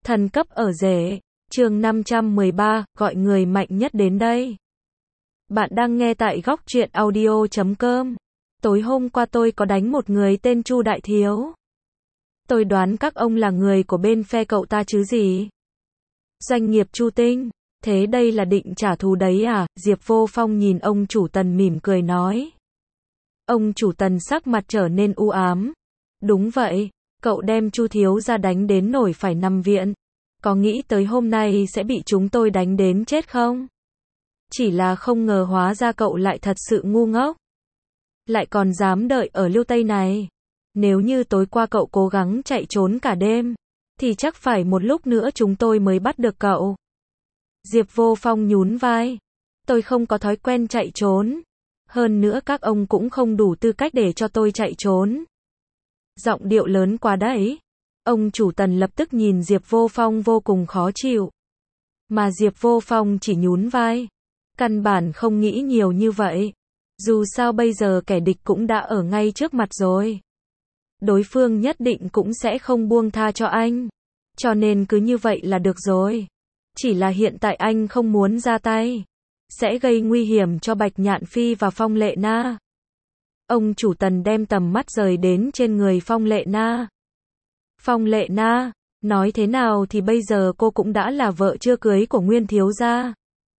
Thần cấp ở rể, chương 513, gọi người mạnh nhất đến đây. Bạn đang nghe tại góc truyện audio.com. Tối hôm qua tôi có đánh một người tên Chu Đại Thiếu. Tôi đoán các ông là người của bên phe cậu ta chứ gì. Doanh nghiệp Chu Tinh, thế đây là định trả thù đấy à? Diệp Vô Phong nhìn ông chủ Tần mỉm cười nói. Ông chủ Tần sắc mặt trở nên u ám. Đúng vậy, cậu đem Chu thiếu ra đánh đến nổi phải nằm viện. Có nghĩ tới hôm nay sẽ bị chúng tôi đánh đến chết không? Chỉ là không ngờ hóa ra cậu lại thật sự ngu ngốc. Lại còn dám đợi ở Liêu Tây này. Nếu như tối qua cậu cố gắng chạy trốn cả đêm, thì chắc phải một lúc nữa chúng tôi mới bắt được cậu. Diệp Vô Phong nhún vai. Tôi không có thói quen chạy trốn. Hơn nữa các ông cũng không đủ tư cách để cho tôi chạy trốn. Giọng điệu lớn quá đấy. Ông chủ Tần lập tức nhìn Diệp Vô Phong vô cùng khó chịu. Mà Diệp Vô Phong chỉ nhún vai. Căn bản không nghĩ nhiều như vậy. Dù sao bây giờ kẻ địch cũng đã ở ngay trước mặt rồi. Đối phương nhất định cũng sẽ không buông tha cho anh. Cho nên cứ như vậy là được rồi. Chỉ là hiện tại anh không muốn ra tay. Sẽ gây nguy hiểm cho Bạch Nhạn Phi và Phong Lệ Na. Ông chủ Tần đem tầm mắt rời đến trên người Phong Lệ Na. Phong Lệ Na, nói thế nào thì bây giờ cô cũng đã là vợ chưa cưới của Nguyên thiếu gia.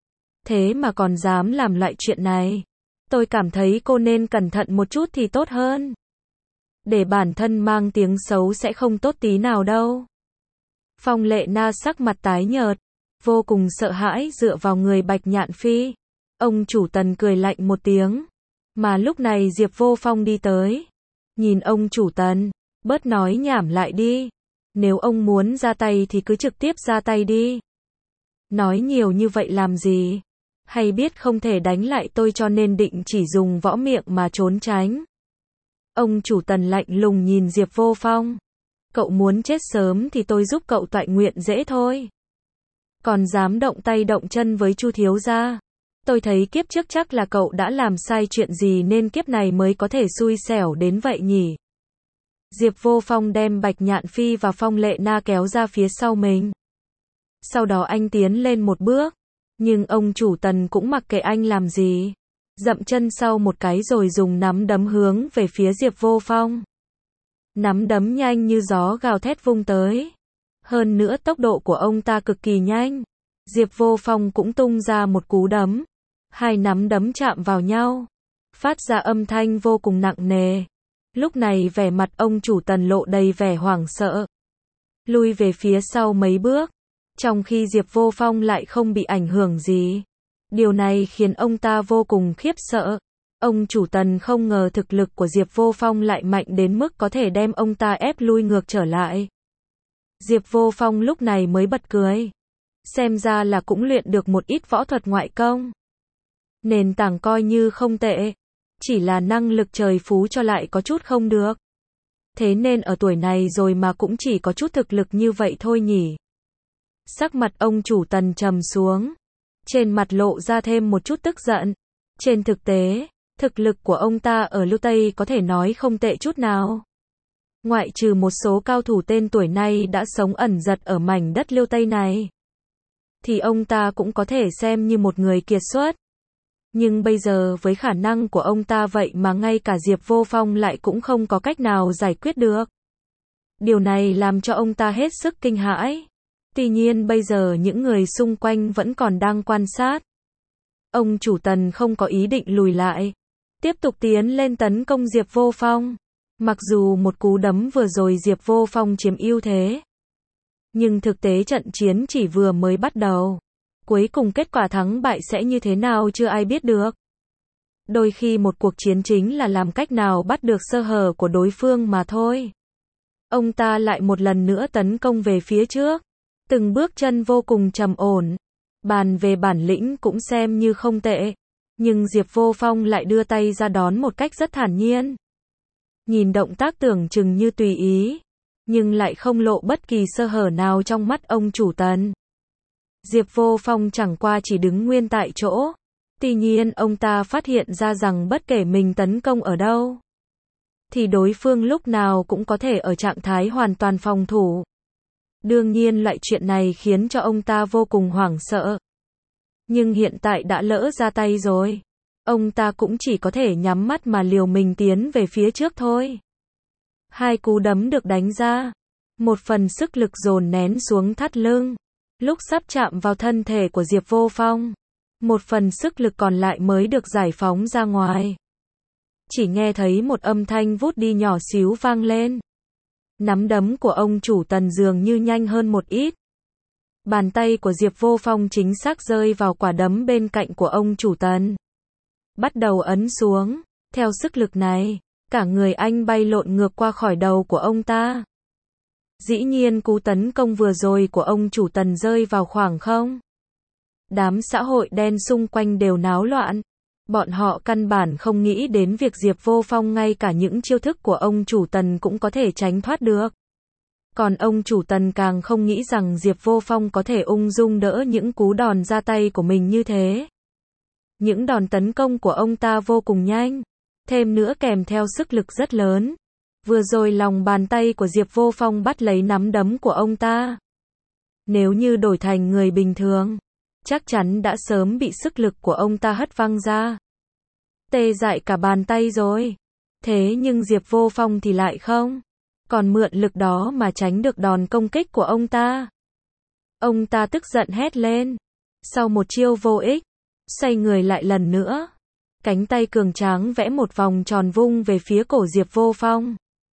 Thế mà còn dám làm lại chuyện này. Tôi cảm thấy cô nên cẩn thận một chút thì tốt hơn. Để bản thân mang tiếng xấu sẽ không tốt tí nào đâu. Phong Lệ Na sắc mặt tái nhợt, vô cùng sợ hãi dựa vào người Bạch Nhạn Phi. Ông chủ Tần cười lạnh một tiếng. Mà lúc này Diệp Vô Phong đi tới. Nhìn ông chủ Tần, bớt nói nhảm lại đi. Nếu ông muốn ra tay thì cứ trực tiếp ra tay đi. Nói nhiều như vậy làm gì? Hay biết không thể đánh lại tôi cho nên định chỉ dùng võ miệng mà trốn tránh? Ông chủ Tần lạnh lùng nhìn Diệp Vô Phong. Cậu muốn chết sớm thì tôi giúp cậu toại nguyện dễ thôi. Còn dám động tay động chân với Chu thiếu gia. Tôi thấy kiếp trước chắc là cậu đã làm sai chuyện gì nên kiếp này mới có thể xui xẻo đến vậy nhỉ. Diệp Vô Phong đem Bạch Nhạn Phi và Phong Lệ Na kéo ra phía sau mình. Sau đó anh tiến lên một bước. Nhưng ông chủ Tần cũng mặc kệ anh làm gì. Dậm chân sau một cái rồi dùng nắm đấm hướng về phía Diệp Vô Phong. Nắm đấm nhanh như gió gào thét vung tới. Hơn nữa tốc độ của ông ta cực kỳ nhanh. Diệp Vô Phong cũng tung ra một cú đấm. Hai nắm đấm chạm vào nhau. Phát ra âm thanh vô cùng nặng nề. Lúc này vẻ mặt ông chủ Tần lộ đầy vẻ hoảng sợ. Lui về phía sau mấy bước. Trong khi Diệp Vô Phong lại không bị ảnh hưởng gì. Điều này khiến ông ta vô cùng khiếp sợ. Ông chủ Tần không ngờ thực lực của Diệp Vô Phong lại mạnh đến mức có thể đem ông ta ép lui ngược trở lại. Diệp Vô Phong lúc này mới bật cười. Xem ra là cũng luyện được một ít võ thuật ngoại công. Nền tảng coi như không tệ. Chỉ là năng lực trời phú cho lại có chút không được. Thế nên ở tuổi này rồi mà cũng chỉ có chút thực lực như vậy thôi nhỉ. Sắc mặt ông chủ Tần trầm xuống. Trên mặt lộ ra thêm một chút tức giận. Trên thực tế, thực lực của ông ta ở Liêu Tây có thể nói không tệ chút nào. Ngoại trừ một số cao thủ tên tuổi này đã sống ẩn giật ở mảnh đất Liêu Tây này. Thì ông ta cũng có thể xem như một người kiệt xuất. Nhưng bây giờ với khả năng của ông ta vậy mà ngay cả Diệp Vô Phong lại cũng không có cách nào giải quyết được. Điều này làm cho ông ta hết sức kinh hãi. Tuy nhiên bây giờ những người xung quanh vẫn còn đang quan sát. Ông chủ Tần không có ý định lùi lại. Tiếp tục tiến lên tấn công Diệp Vô Phong. Mặc dù một cú đấm vừa rồi Diệp Vô Phong chiếm ưu thế. Nhưng thực tế trận chiến chỉ vừa mới bắt đầu. Cuối cùng kết quả thắng bại sẽ như thế nào chưa ai biết được. Đôi khi một cuộc chiến chính là làm cách nào bắt được sơ hở của đối phương mà thôi. Ông ta lại một lần nữa tấn công về phía trước. Từng bước chân vô cùng trầm ổn. Bàn về bản lĩnh cũng xem như không tệ. Nhưng Diệp Vô Phong lại đưa tay ra đón một cách rất thản nhiên. Nhìn động tác tưởng chừng như tùy ý. Nhưng lại không lộ bất kỳ sơ hở nào trong mắt ông chủ Tần. Diệp Vô Phong chẳng qua chỉ đứng nguyên tại chỗ. Tuy nhiên ông ta phát hiện ra rằng bất kể mình tấn công ở đâu, thì đối phương lúc nào cũng có thể ở trạng thái hoàn toàn phòng thủ. Đương nhiên loại chuyện này khiến cho ông ta vô cùng hoảng sợ. Nhưng hiện tại đã lỡ ra tay rồi. Ông ta cũng chỉ có thể nhắm mắt mà liều mình tiến về phía trước thôi. Hai cú đấm được đánh ra. Một phần sức lực dồn nén xuống thắt lưng. Lúc sắp chạm vào thân thể của Diệp Vô Phong. Một phần sức lực còn lại mới được giải phóng ra ngoài. Chỉ nghe thấy một âm thanh vút đi nhỏ xíu vang lên. Nắm đấm của ông chủ Tần dường như nhanh hơn một ít. Bàn tay của Diệp Vô Phong chính xác rơi vào quả đấm bên cạnh của ông chủ Tần. Bắt đầu ấn xuống. Theo sức lực này, cả người anh bay lộn ngược qua khỏi đầu của ông ta. Dĩ nhiên cú tấn công vừa rồi của ông chủ Tần rơi vào khoảng không. Đám xã hội đen xung quanh đều náo loạn. Bọn họ căn bản không nghĩ đến việc Diệp Vô Phong ngay cả những chiêu thức của ông chủ Tần cũng có thể tránh thoát được. Còn ông chủ Tần càng không nghĩ rằng Diệp Vô Phong có thể ung dung đỡ những cú đòn ra tay của mình như thế. Những đòn tấn công của ông ta vô cùng nhanh, thêm nữa kèm theo sức lực rất lớn. Vừa rồi lòng bàn tay của Diệp Vô Phong bắt lấy nắm đấm của ông ta. Nếu như đổi thành người bình thường, chắc chắn đã sớm bị sức lực của ông ta hất văng ra. Tê dại cả bàn tay rồi. Thế nhưng Diệp Vô Phong thì lại không. Còn mượn lực đó mà tránh được đòn công kích của ông ta. Ông ta tức giận hét lên. Sau một chiêu vô ích, xoay người lại lần nữa. Cánh tay cường tráng vẽ một vòng tròn vung về phía cổ Diệp Vô Phong.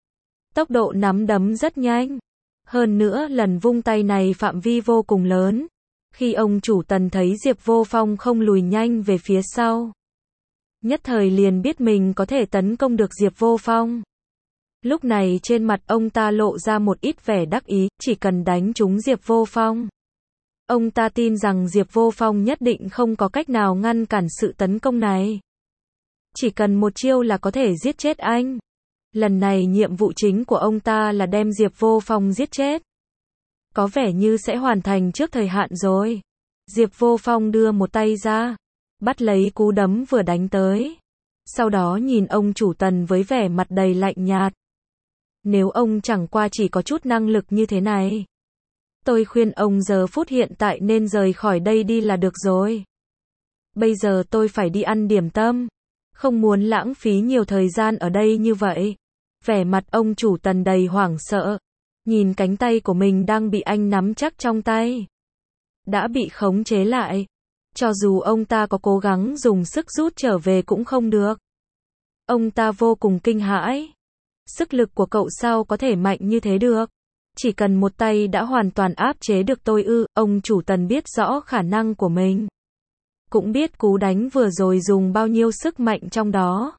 Tốc độ nắm đấm rất nhanh. Hơn nữa lần vung tay này phạm vi vô cùng lớn. Khi ông chủ Tần thấy Diệp Vô Phong không lùi nhanh về phía sau, nhất thời liền biết mình có thể tấn công được Diệp Vô Phong. Lúc này trên mặt ông ta lộ ra một ít vẻ đắc ý, chỉ cần đánh trúng Diệp Vô Phong. Ông ta tin rằng Diệp Vô Phong nhất định không có cách nào ngăn cản sự tấn công này. Chỉ cần một chiêu là có thể giết chết anh. Lần này nhiệm vụ chính của ông ta là đem Diệp Vô Phong giết chết. Có vẻ như sẽ hoàn thành trước thời hạn rồi. Diệp Vô Phong đưa một tay ra, bắt lấy cú đấm vừa đánh tới. Sau đó nhìn ông chủ Tần với vẻ mặt đầy lạnh nhạt. Nếu ông chẳng qua chỉ có chút năng lực như thế này, tôi khuyên ông giờ phút hiện tại nên rời khỏi đây đi là được rồi. Bây giờ tôi phải đi ăn điểm tâm, không muốn lãng phí nhiều thời gian ở đây như vậy. Vẻ mặt ông chủ Tần đầy hoảng sợ, nhìn cánh tay của mình đang bị anh nắm chắc trong tay, đã bị khống chế lại. Cho dù ông ta có cố gắng dùng sức rút trở về cũng không được. Ông ta vô cùng kinh hãi. Sức lực của cậu sao có thể mạnh như thế được? Chỉ cần một tay đã hoàn toàn áp chế được tôi ư? Ông chủ Tần biết rõ khả năng của mình, cũng biết cú đánh vừa rồi dùng bao nhiêu sức mạnh trong đó.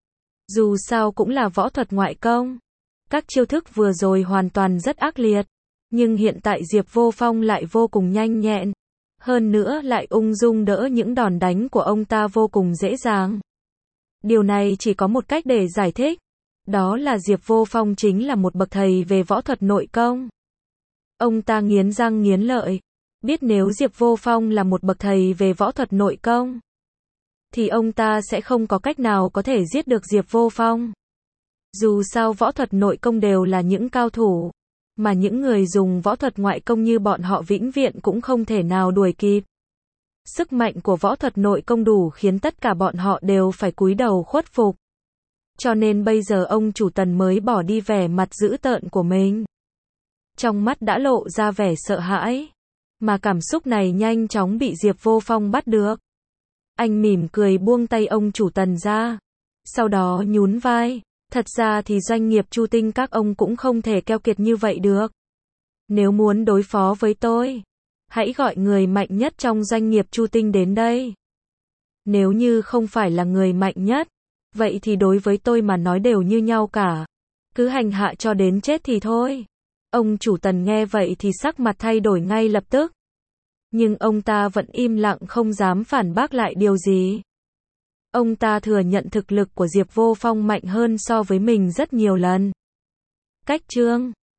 Dù sao cũng là võ thuật ngoại công. Các chiêu thức vừa rồi hoàn toàn rất ác liệt. Nhưng hiện tại Diệp Vô Phong lại vô cùng nhanh nhẹn. Hơn nữa lại ung dung đỡ những đòn đánh của ông ta vô cùng dễ dàng. Điều này chỉ có một cách để giải thích. Đó là Diệp Vô Phong chính là một bậc thầy về võ thuật nội công. Ông ta nghiến răng nghiến lợi. Biết nếu Diệp Vô Phong là một bậc thầy về võ thuật nội công, thì ông ta sẽ không có cách nào có thể giết được Diệp Vô Phong. Dù sao võ thuật nội công đều là những cao thủ, mà những người dùng võ thuật ngoại công như bọn họ vĩnh viễn cũng không thể nào đuổi kịp. Sức mạnh của võ thuật nội công đủ khiến tất cả bọn họ đều phải cúi đầu khuất phục. Cho nên bây giờ ông chủ Tần mới bỏ đi vẻ mặt dữ tợn của mình. Trong mắt đã lộ ra vẻ sợ hãi. Mà cảm xúc này nhanh chóng bị Diệp Vô Phong bắt được. Anh mỉm cười buông tay ông chủ Tần ra. Sau đó nhún vai. Thật ra thì doanh nghiệp Chu Tinh các ông cũng không thể keo kiệt như vậy được. Nếu muốn đối phó với tôi, hãy gọi người mạnh nhất trong doanh nghiệp Chu Tinh đến đây. Nếu như không phải là người mạnh nhất, vậy thì đối với tôi mà nói đều như nhau cả. Cứ hành hạ cho đến chết thì thôi. Ông chủ Tần nghe vậy thì sắc mặt thay đổi ngay lập tức. Nhưng ông ta vẫn im lặng không dám phản bác lại điều gì. Ông ta thừa nhận thực lực của Diệp Vô Phong mạnh hơn so với mình rất nhiều lần. Cách chương